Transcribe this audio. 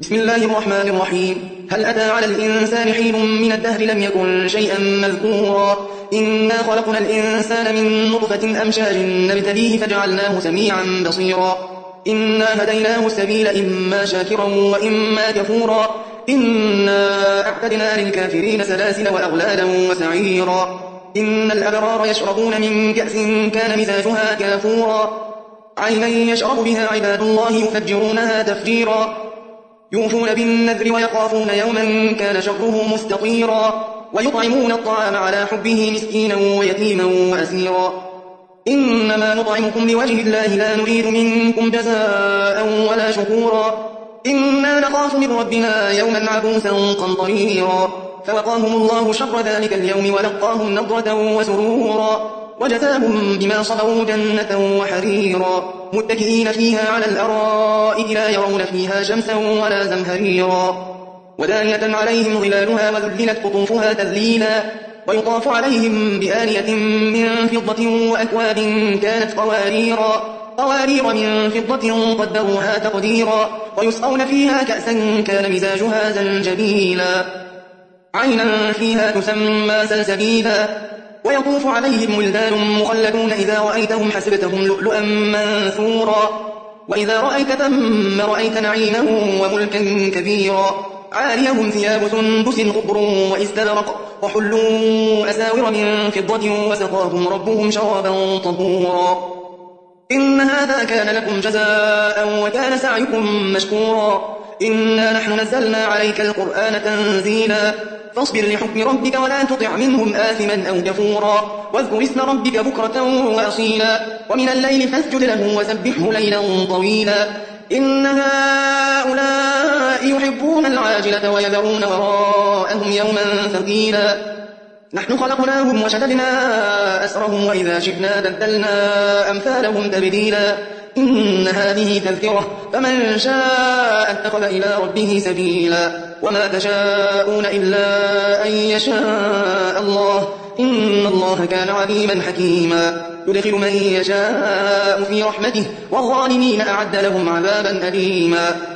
بسم الله الرحمن الرحيم. هل أتى على الإنسان حين من الدهر لم يكن شيئا مذكورا إنا خلقنا الإنسان من نطفة أمشاج نبتليه فجعلناه سميعا بصيرا إنا هديناه السبيل إما شاكرا وإما كفورا إنا أعتدنا للكافرين سلاسل وأغلالا وسعيرا إن الأبرار يشربون من كأس كان مزاجها كافورا عينا يشرب بها عباد الله يفجرونها تفجيرا يوفون بالنذر ويخافون يوما كان شره مستطيرا ويطعمون الطعام على حبه مسكينا ويتيما وأسيرا إنما نطعمكم لوجه الله لا نريد منكم جزاء ولا شكورا إنا نخاف من ربنا يوما عبوسا قمطريرا فوقاهم الله شر ذلك اليوم ولقاهم نضرة وسرورا وجزاهم بما صبروا جنة وحريرا متكئين فيها على الأرائك لا يرون فيها شمسا ولا زمهريرا ودانية عليهم ظلالها وذللت قطوفها تذليلا ويطاف عليهم بآنية من فضة وأكواب كانت قوارير من فضة قدروها تقديرا ويسقون فيها كأسا كان مزاجها زنجبيلا عينا فيها تسمى سلسبيلا ويطوف عليهم ولدان مخلدون إذا رأيتهم حسبتهم لؤلؤا منثورا وإذا رأيت ثم رأيت نعيما وملكا كبيرا عاليهم ثياب سندس خضر واستبرق وحلوا أساور من فضة وسقاهم ربهم شرابا طهورا إن هذا كان لكم جزاء وكان سعيكم مشكورا إنا نحن نزلنا عليك القرآن تنزيلا فاصبر لحكم ربك ولا تطع منهم آثما أو كفورا واذكر اسم ربك بكرة وأصيلا ومن الليل فاسجد له وسبحه ليلا طويلا إن هؤلاء يحبون العاجلة ويذرون وراءهم يوما ثقيلا نحن خلقناهم وشددنا أسرهم وإذا شئنا بدلنا أمثالهم تبديلا إن هذه تذكرة فمن شاء اتخذ إلى ربه سبيلا وما تشاءون إلا أن يشاء الله إن الله كان عليما حكيما يدخل من يشاء في رحمته والظالمين أعد لهم عذابا أليما